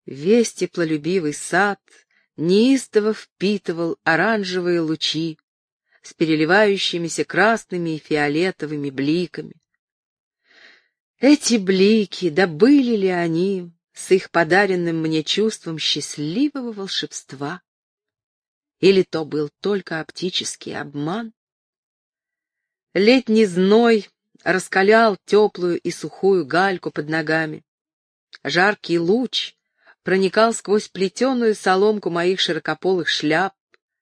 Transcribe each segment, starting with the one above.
Весь теплолюбивый сад неистово впитывал оранжевые лучи с переливающимися красными и фиолетовыми бликами. Эти блики, да были ли они с их подаренным мне чувством счастливого волшебства? Или то был только оптический обман? Летний зной раскалял теплую и сухую гальку под ногами. Жаркий луч проникал сквозь плетеную соломку моих широкополых шляп.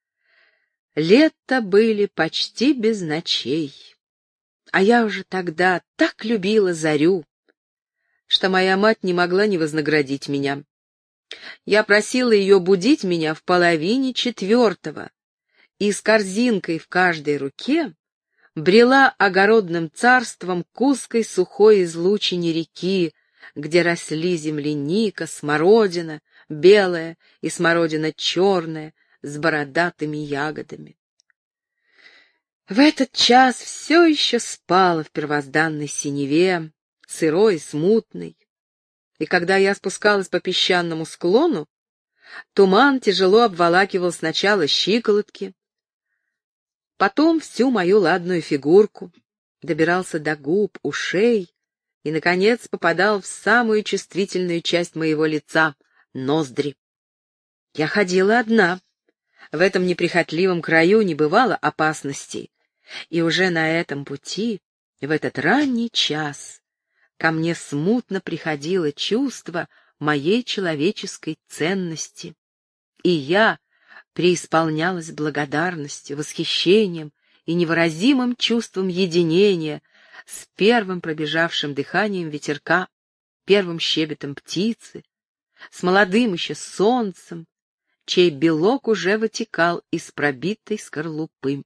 Лето были почти без ночей. А я уже тогда так любила зарю, что моя мать не могла не вознаградить меня. Я просила ее будить меня в 3:30, и с корзинкой в каждой руке брела огородным царством к узкой сухой излучине реки, где росли земляника, смородина белая и смородина черная с бородатыми ягодами. В этот час все еще спало в первозданной синеве, сырой и смутной, и когда я спускалась по песчаному склону, туман тяжело обволакивал сначала щиколотки, потом всю мою ладную фигурку, добирался до губ, ушей и, наконец, попадал в самую чувствительную часть моего лица — ноздри. Я ходила одна. В этом неприхотливом краю не бывало опасностей, и уже на этом пути, в этот ранний час, ко мне смутно приходило чувство моей человеческой ценности, и я преисполнялась благодарностью, восхищением и невыразимым чувством единения с первым пробежавшим дыханием ветерка, первым щебетом птицы, с молодым еще солнцем, чей белок уже вытекал из пробитой скорлупы.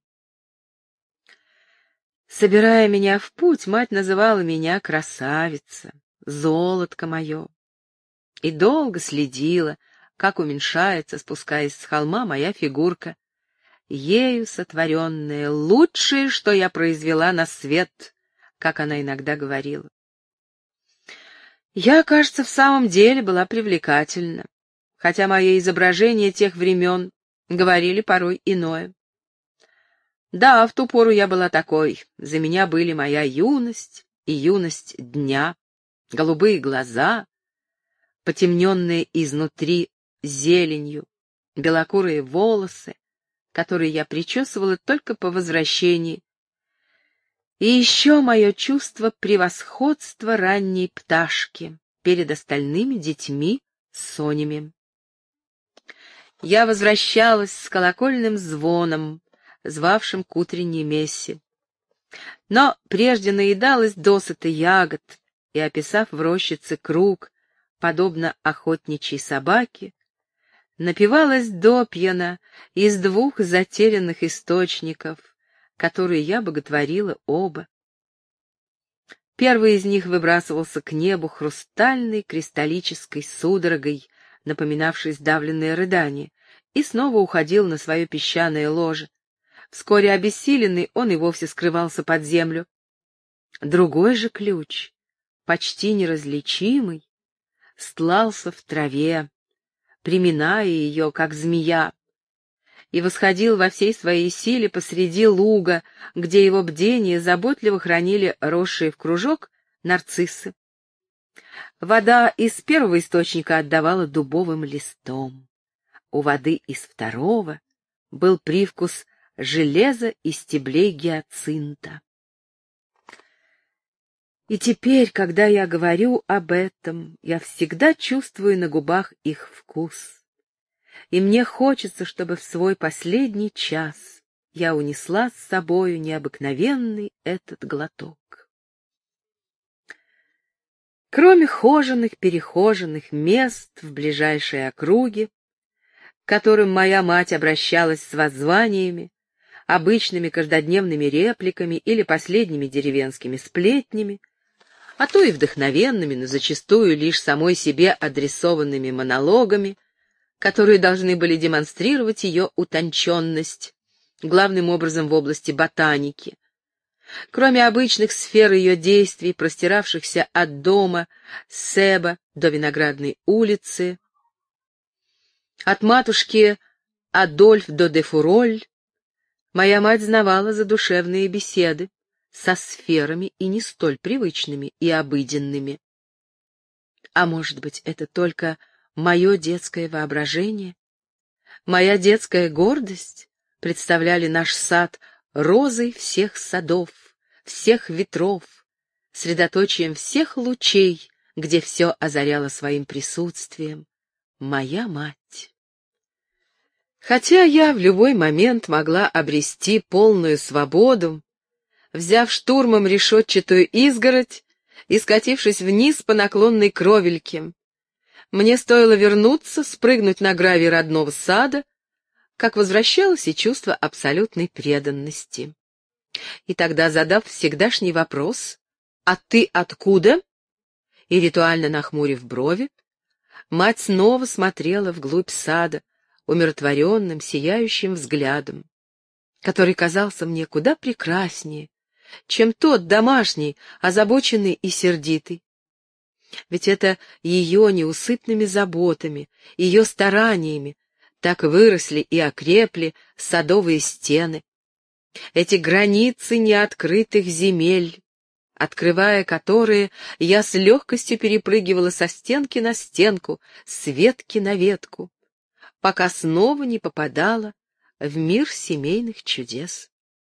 Собирая меня в путь, мать называла меня красавица, золотко мое, и долго следила, как уменьшается, спускаясь с холма, моя фигурка, ею сотворенная, лучшее, что я произвела на свет, как она иногда говорила. Я, кажется, в самом деле была привлекательна, хотя мои изображения тех времен говорили порой иное. Да, в ту пору я была такой, за меня были моя юность и юность дня, голубые глаза, потемненные изнутри зеленью, белокурые волосы, которые я причесывала только по возвращении, и еще мое чувство превосходства ранней пташки перед остальными детьми Сонями. Я возвращалась с колокольным звоном, звавшим к утренней мессе. Но прежде наедалась досыта ягод и, описав в рощице круг, подобно охотничьей собаке, напивалась допьяна из 2 затерянных источников, которые я боготворила оба. Первый из них выбрасывался к небу хрустальной кристаллической судорогой, напоминавшей сдавленное рыдание, и снова уходил на свое песчаное ложе. Вскоре обессиленный он и вовсе скрывался под землю. Другой же ключ, почти неразличимый, стлался в траве, приминая ее, как змея, и восходил во всей своей силе посреди луга, где его бдение заботливо хранили росшие в кружок нарциссы. Вода из первого источника отдавала дубовым листом. У воды из второго был привкус железа и стеблей гиацинта. И теперь, когда я говорю об этом, я всегда чувствую на губах их вкус. И мне хочется, чтобы в свой последний час я унесла с собою необыкновенный этот глоток. Кроме хоженых-перехоженных мест в ближайшей округе, к которым моя мать обращалась с воззваниями, обычными каждодневными репликами или последними деревенскими сплетнями, а то и вдохновенными, но зачастую лишь самой себе адресованными монологами, которые должны были демонстрировать ее утонченность, главным образом в области ботаники. Кроме обычных сфер ее действий, простиравшихся от дома Себа до Виноградной улицы, От матушки Адольф до де Фуроль моя мать знавала задушевные беседы со сферами и не столь привычными и обыденными. А может быть, это только мое детское воображение, моя детская гордость представляли наш сад розой всех садов, всех ветров, средоточием всех лучей, где все озаряло своим присутствием моя мать. Хотя я в любой момент могла обрести полную свободу, взяв штурмом решетчатую изгородь и скатившись вниз по наклонной кровельке, мне стоило вернуться, спрыгнуть на гравий родного сада, как возвращалось и чувство абсолютной преданности. И тогда, задав всегдашний вопрос «А ты откуда?», и ритуально нахмурив брови, мать снова смотрела вглубь сада умиротворенным, сияющим взглядом, который казался мне куда прекраснее, чем тот домашний, озабоченный и сердитый. Ведь это ее неусыпными заботами, ее стараниями так выросли и окрепли садовые стены, эти границы неоткрытых земель, открывая которые, я с легкостью перепрыгивала со стенки на стенку, с ветки на ветку, пока снова не попадала в мир семейных чудес.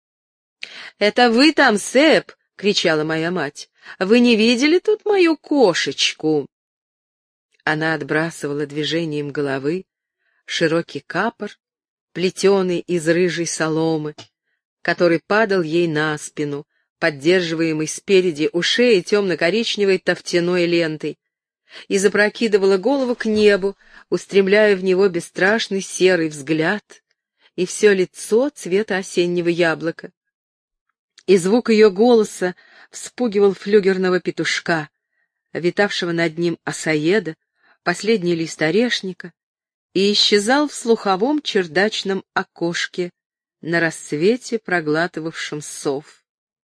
«Это вы там, Сэп!» — кричала моя мать. «Вы не видели тут мою кошечку?» Она отбрасывала движением головы широкий капор, плетеный из рыжей соломы, который падал ей на спину, поддерживаемый спереди у шеи темно-коричневой тофтяной лентой, и запрокидывала голову к небу, устремляя в него бесстрашный серый взгляд и все лицо цвета осеннего яблока. И звук ее голоса вспугивал флюгерного петушка, витавшего над ним осаеда, последний лист орешника, и исчезал в слуховом чердачном окошке, на рассвете проглатывавшем сов.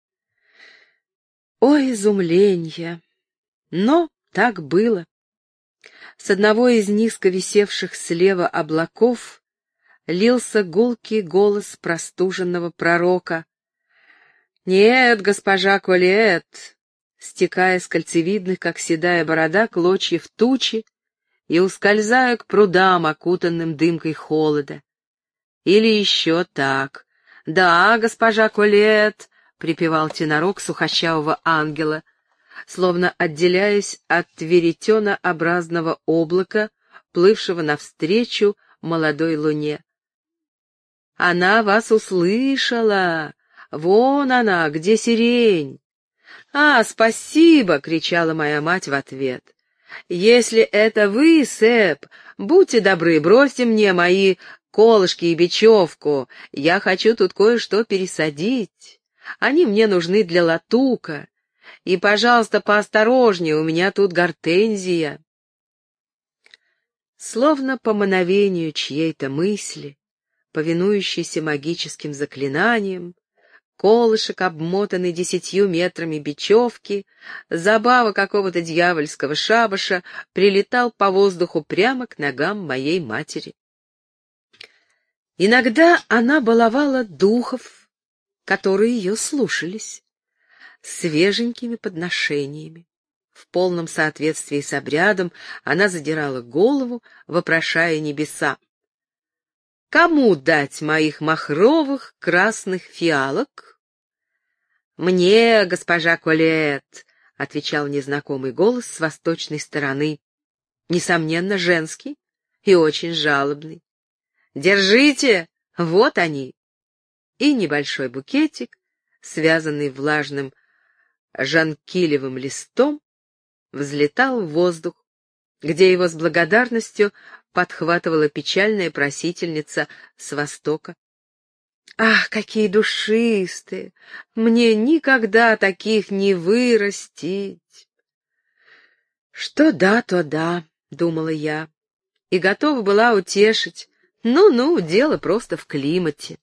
Ой, изумленье! Но так было. С одного из низко висевших слева облаков лился гулкий голос простуженного пророка. «Нет, госпожа Колет!» стекая с кольцевидных, как седая борода, клочьев тучи и ускользая к прудам, окутанным дымкой холода. Или еще так. «Да, госпожа Колет!» — припевал тенорок сухощавого ангела, словно отделяясь от веретенообразного облака, плывшего навстречу молодой луне. «Она вас услышала! Вон она, где сирень!» «А, спасибо!» — кричала моя мать в ответ. «Если это вы, Сэп, будьте добры, бросьте мне мои колышки и бечевку. Я хочу тут кое-что пересадить. Они мне нужны для латука. И, пожалуйста, поосторожнее, у меня тут гортензия». Словно по мановению чьей-то мысли, повинующейся магическим заклинаниям, колышек, обмотанный 10 метрами бечевки, забава какого-то дьявольского шабаша, прилетал по воздуху прямо к ногам моей матери. Иногда она баловала духов, которые ее слушались, свеженькими подношениями. В полном соответствии с обрядом она задирала голову, вопрошая небеса. «Кому дать моих махровых красных фиалок?» «Мне, госпожа Колет», — отвечал незнакомый голос с восточной стороны, несомненно, женский и очень жалобный. «Держите, вот они!» И небольшой букетик, связанный влажным жанкилевым листом, взлетал в воздух, где его с благодарностью подхватывала печальная просительница с востока. «Ах, какие душистые! Мне никогда таких не вырастить!» «Что да, то да», — думала я, и готова была утешить. Ну-ну, дело просто в климате.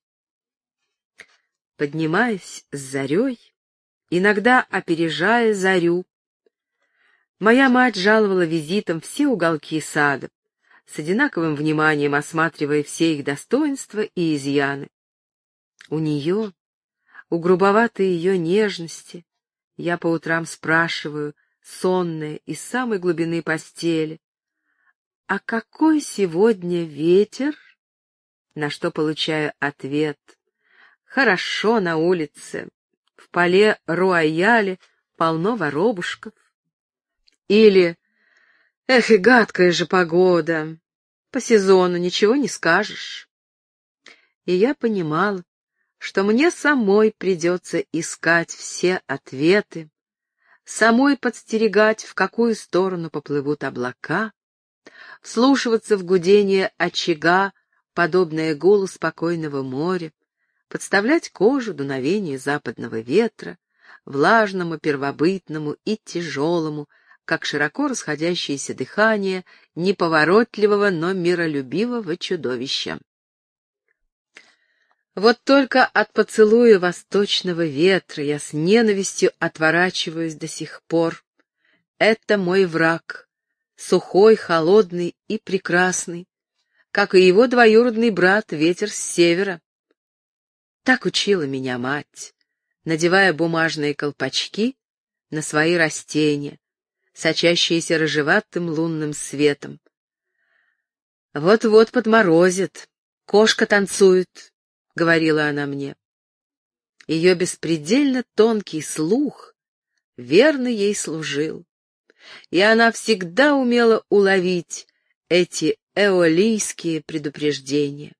Поднимаясь с зарей, иногда опережая зарю, моя мать жаловала визитом все уголки сада, с одинаковым вниманием осматривая все их достоинства и изъяны. У нее, у грубоватой ее нежности, я по утрам спрашиваю, сонная из самой глубины постели: «А какой сегодня ветер?» На что получаю ответ: «Хорошо на улице, в поле Руайяле полно воробушков». Или: «Эх, и гадкая же погода, по сезону ничего не скажешь». И я понимала, что мне самой придется искать все ответы, самой подстерегать, в какую сторону поплывут облака, вслушиваться в гудение очага, подобное гулу спокойного моря, подставлять кожу дуновению западного ветра, влажному, первобытному и тяжелому, как широко расходящееся дыхание неповоротливого, но миролюбивого чудовища. Вот только от поцелуя восточного ветра я с ненавистью отворачиваюсь до сих пор. Это мой враг, сухой, холодный и прекрасный, как и его двоюродный брат, ветер с севера. Так учила меня мать, надевая бумажные колпачки на свои растения, сочащиеся рыжеватым лунным светом. «Вот-вот подморозит, кошка танцует», — говорила она мне. Ее беспредельно тонкий слух верно ей служил, и она всегда умела уловить эти эолийские предупреждения.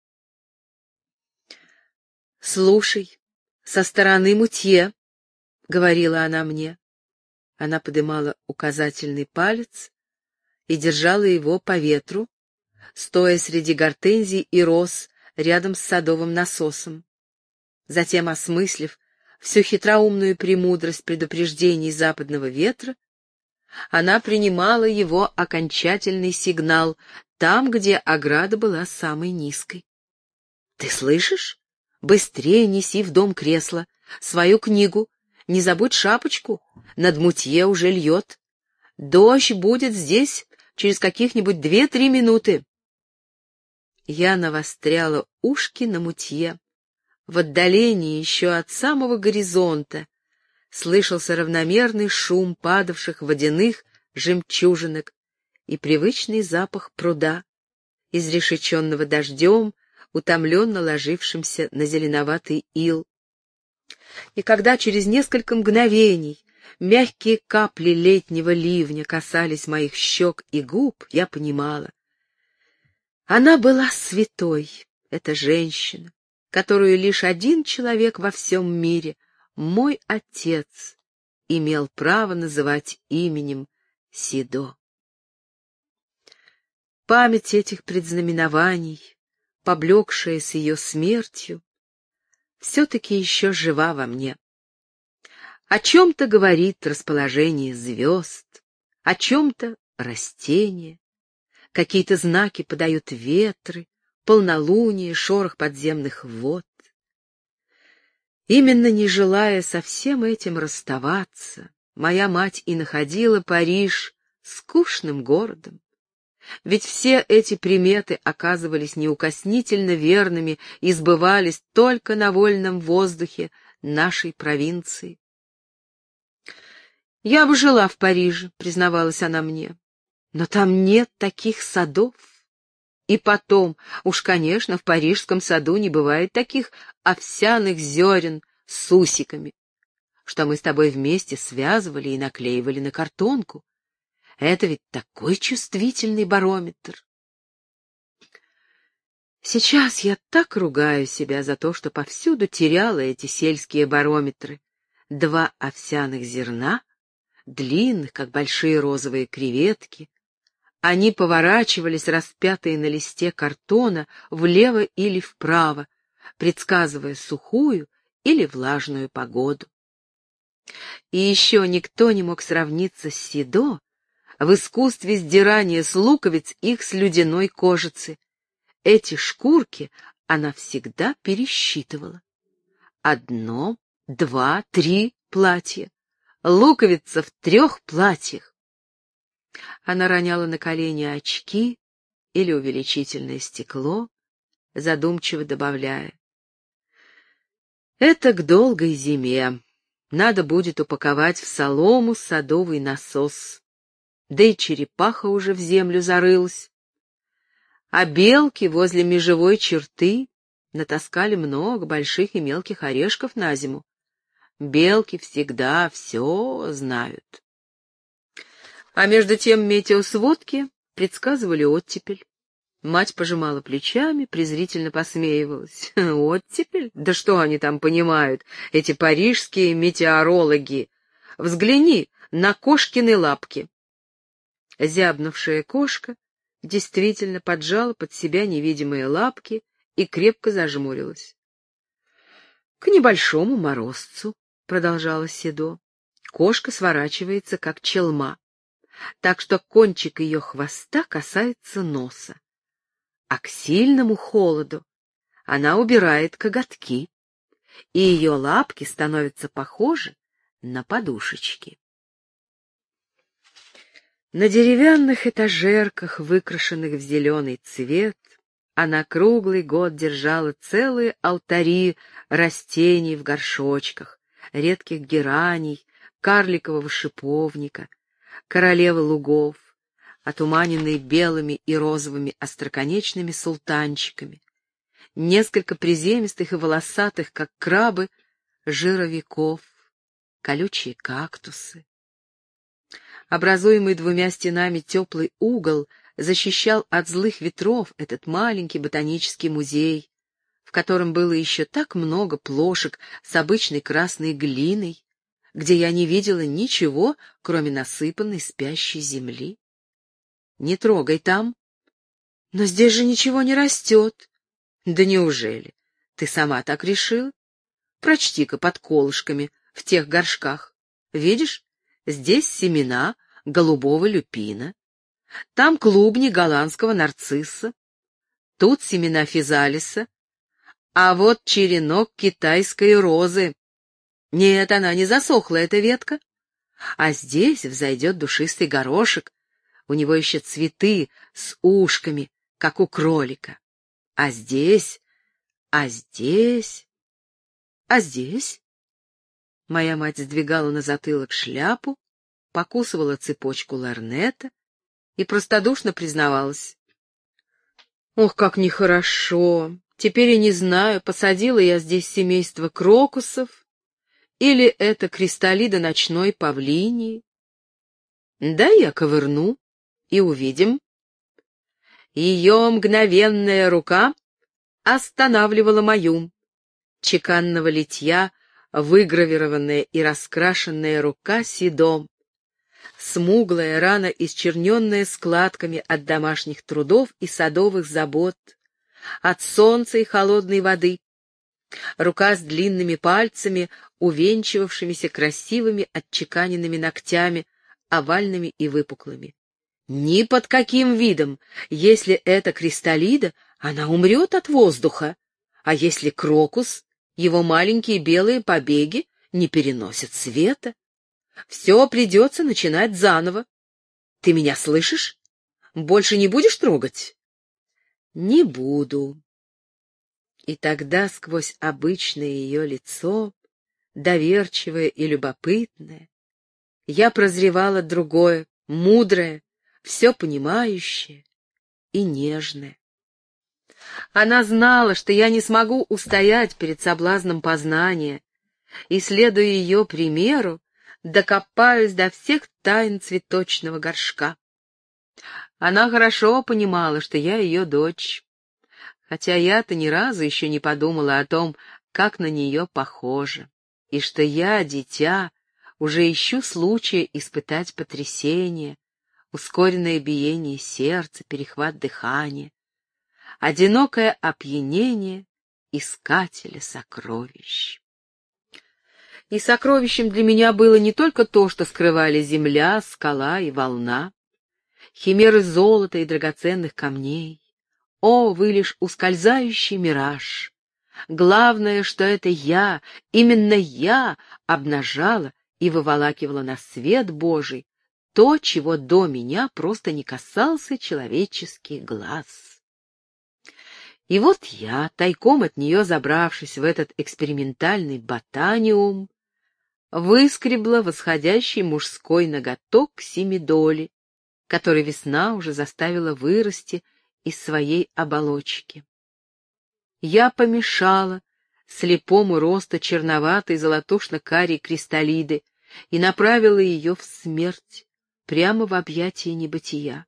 «Слушай, со стороны Мутье», — говорила она мне. Она подымала указательный палец и держала его по ветру, стоя среди гортензий и роз рядом с садовым насосом. Затем, осмыслив всю хитроумную премудрость предупреждений западного ветра, она принимала его окончательный сигнал там, где ограда была самой низкой. «Ты слышишь? Быстрее неси в дом кресло, свою книгу, не забудь шапочку, над Мутье уже льет. Дождь будет здесь через каких-нибудь 2-3 минуты». Я навостряла ушки на Мутье. В отдалении, еще от самого горизонта, слышался равномерный шум падавших водяных жемчужинок и привычный запах пруда, изрешеченного дождем, утомленно ложившимся на зеленоватый ил. И когда через несколько мгновений мягкие капли летнего ливня касались моих щек и губ, я понимала: она была святой, эта женщина, которую лишь один человек во всем мире, мой отец, имел право называть именем Сидо. Память этих предзнаменований, поблекшая с ее смертью, все-таки еще жива во мне. О чем-то говорит расположение звезд, о чем-то растения, какие-то знаки подают ветры, полнолуние, шорох подземных вод. Именно не желая со всем этим расставаться, моя мать и находила Париж скучным городом. Ведь все эти приметы оказывались неукоснительно верными и сбывались только на вольном воздухе нашей провинции. «Я бы жила в Париже», — признавалась она мне, — «но там нет таких садов. И потом, уж, конечно, в парижском саду не бывает таких овсяных зерен с усиками, что мы с тобой вместе связывали и наклеивали на картонку. Это ведь такой чувствительный барометр». Сейчас я так ругаю себя за то, что повсюду теряла эти сельские барометры. 2 овсяных зерна, длинных, как большие розовые креветки. Они поворачивались, распятые на листе картона, влево или вправо, предсказывая сухую или влажную погоду. И еще никто не мог сравниться с Сидо в искусстве сдирания с луковиц их слюдяной кожицы. Эти шкурки она всегда пересчитывала. 1, 2, 3 платья. Луковица в 3 платьях. Она роняла на колени очки, или увеличительное стекло, задумчиво добавляя: «Это к долгой зиме. Надо будет упаковать в солому садовый насос. Да и черепаха уже в землю зарылась. А белки возле межевой черты натаскали много больших и мелких орешков на зиму. Белки всегда все знают». А между тем метеосводки предсказывали оттепель. Мать пожимала плечами, презрительно посмеивалась. Оттепель? Да что они там понимают, эти парижские метеорологи? Взгляни на кошкины лапки. Зябнувшая кошка действительно поджала под себя невидимые лапки и крепко зажмурилась. — К небольшому морозцу, — продолжала Седо, — кошка сворачивается, как челма, так что кончик ее хвоста касается носа. А к сильному холоду она убирает коготки, и ее лапки становятся похожи на подушечки. На деревянных этажерках, выкрашенных в зеленый цвет, она круглый год держала целые алтари растений в горшочках, редких гераний, карликового шиповника, королевы лугов, отуманенные белыми и розовыми остроконечными султанчиками, несколько приземистых и волосатых, как крабы, жировиков, колючие кактусы. Образуемый двумя стенами теплый угол защищал от злых ветров этот маленький ботанический музей, в котором было еще так много плошек с обычной красной глиной, где я не видела ничего, кроме насыпанной спящей земли. Не трогай там. Но здесь же ничего не растет. Да неужели? Ты сама так решила? Прочти-ка под колышками в тех горшках. Видишь, здесь семена голубого люпина, там клубни голландского нарцисса, тут семена физалиса, а вот черенок китайской розы. Нет, она не засохла, эта ветка. А здесь взойдет душистый горошек, у него еще цветы с ушками, как у кролика. А здесь, а здесь, а здесь... Моя мать сдвигала на затылок шляпу, покусывала цепочку лорнета и простодушно признавалась: «Ох, как нехорошо! Теперь я не знаю, посадила я здесь семейство крокусов или это кристаллида ночной павлинии. Дай я ковырну, и увидим». Ее мгновенная рука останавливала мою. Чеканного литья, выгравированная и раскрашенная рука Седо, смуглая, рано исчерненная складками от домашних трудов и садовых забот, от солнца и холодной воды, рука с длинными пальцами, увенчивавшимися красивыми отчеканенными ногтями, овальными и выпуклыми. Ни под каким видом, если это кристаллида, она умрет от воздуха, а если крокус, его маленькие белые побеги не переносят света. Все придется начинать заново. Ты меня слышишь? Больше не будешь трогать? Не буду. И тогда сквозь обычное ее лицо, доверчивое и любопытное, я прозревала другое, мудрое, все понимающее и нежное. Она знала, что я не смогу устоять перед соблазном познания, и, следуя ее примеру, докопаюсь до всех тайн цветочного горшка. Она хорошо понимала, что я ее дочь, хотя я-то ни разу еще не подумала о том, как на нее похожа, и что я, дитя, уже ищу случая испытать потрясение, ускоренное биение сердца, перехват дыхания, одинокое опьянение искателя сокровищ. И сокровищем для меня было не только то, что скрывали земля, скала и волна, химеры золота и драгоценных камней. О, вы лишь ускользающий мираж! Главное, что это я, именно я, обнажала и выволакивала на свет Божий то, чего до меня просто не касался человеческий глаз. И вот я, тайком от нее забравшись в этот экспериментальный ботаниум, выскребла восходящий мужской ноготок семидоли, который весна уже заставила вырасти из своей оболочки. Я помешала слепому росту черноватой золотушно-карей кристаллиды и направила ее в смерть, прямо в объятия небытия.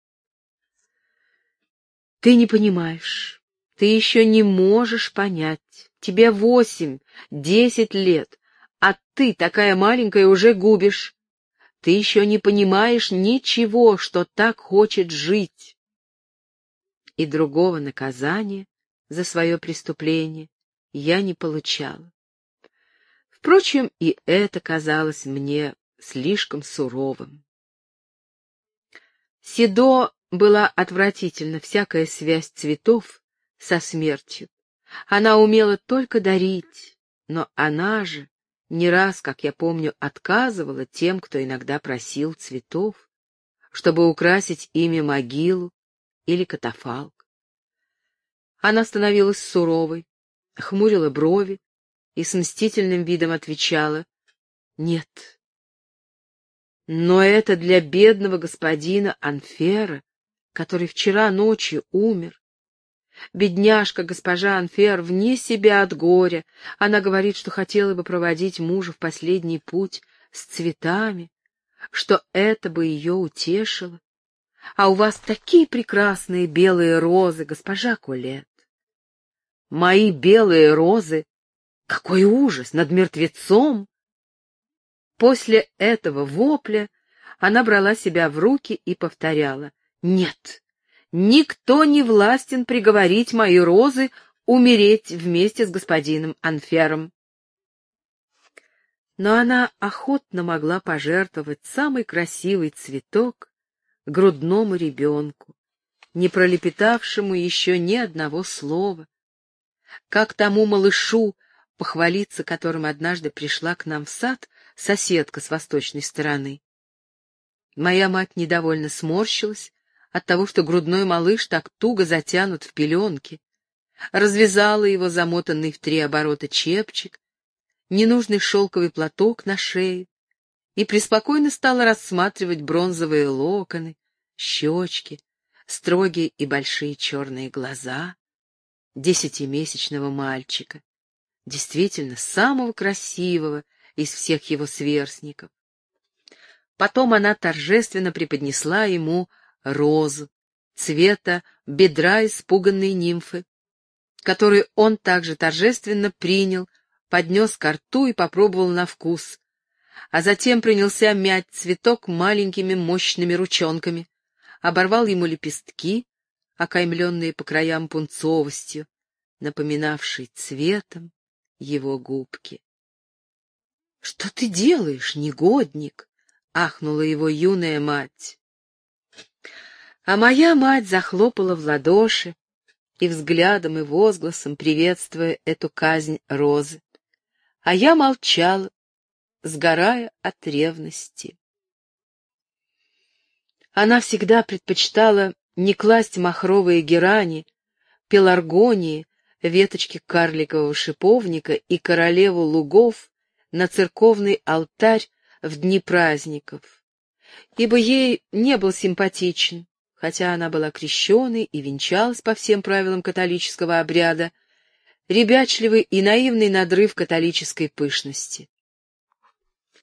Ты не понимаешь, ты еще не можешь понять. Тебе 8, 10 лет, а ты, такая маленькая, уже губишь. Ты еще не понимаешь ничего, что так хочет жить. И другого наказания за свое преступление я не получала. Впрочем, и это казалось мне слишком суровым. Седо была отвратительна всякая связь цветов со смертью. Она умела только дарить, но она же не раз, как я помню, отказывала тем, кто иногда просил цветов, чтобы украсить ими могилу или катафалк. Она становилась суровой, хмурила брови и с мстительным видом отвечала: «Нет». Но это для бедного господина Анфера, который вчера ночью умер. Бедняжка госпожа Анфер вне себя от горя. Она говорит, что хотела бы проводить мужа в последний путь с цветами, что это бы ее утешило. А у вас такие прекрасные белые розы, госпожа Колет. Мои белые розы? Какой ужас! Над мертвецом! После этого вопля она брала себя в руки и повторяла: «Нет, никто не властен приговорить мои розы умереть вместе с господином Анфером». Но она охотно могла пожертвовать самый красивый цветок грудному ребенку, не пролепетавшему еще ни одного слова, как тому малышу, похвалиться которым однажды пришла к нам в сад соседка с восточной стороны. Моя мать недовольно сморщилась от того, что грудной малыш так туго затянут в пеленки, развязала его замотанный в 3 оборота чепчик, ненужный шелковый платок на шее и преспокойно стала рассматривать бронзовые локоны, щечки, строгие и большие черные глаза 10-месячного мальчика, действительно самого красивого из всех его сверстников. Потом она торжественно преподнесла ему розу цвета бедра испуганной нимфы, которую он также торжественно принял, поднес ко рту и попробовал на вкус, а затем принялся мять цветок маленькими мощными ручонками, оборвал ему лепестки, окаймленные по краям пунцовостью, напоминавшей цветом его губки. — Что ты делаешь, негодник? — ахнула его юная мать. А моя мать захлопала в ладоши и взглядом и возгласом приветствуя эту казнь розы, а я молчала, сгорая от ревности. Она всегда предпочитала не класть махровые герани, пеларгонии, веточки карликового шиповника и королеву лугов на церковный алтарь в дни праздников, ибо ей не был симпатичен, хотя она была крещеной и венчалась по всем правилам католического обряда, ребячливый и наивный надрыв католической пышности.